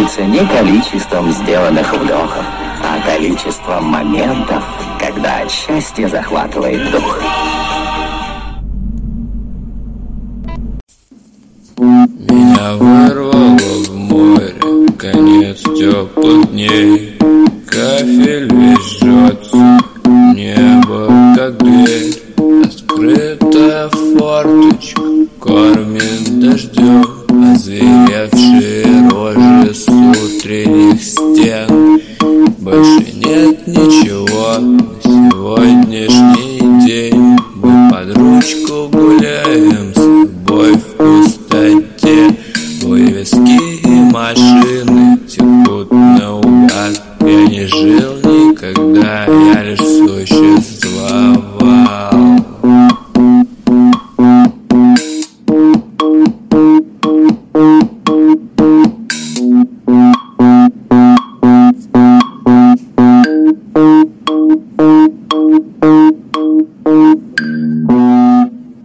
измеряется не количеством сделанных вдохов, а количеством моментов, когда от счастья захватывает дух. Меня вырвало в море, конец теплых дней. Кафель весь жжется, небо как дверь. Открытая форточка кормит дождем озверевшие рожи с утренних стен. Больше нет ничего на сегодняшний день. Мы под ручку будем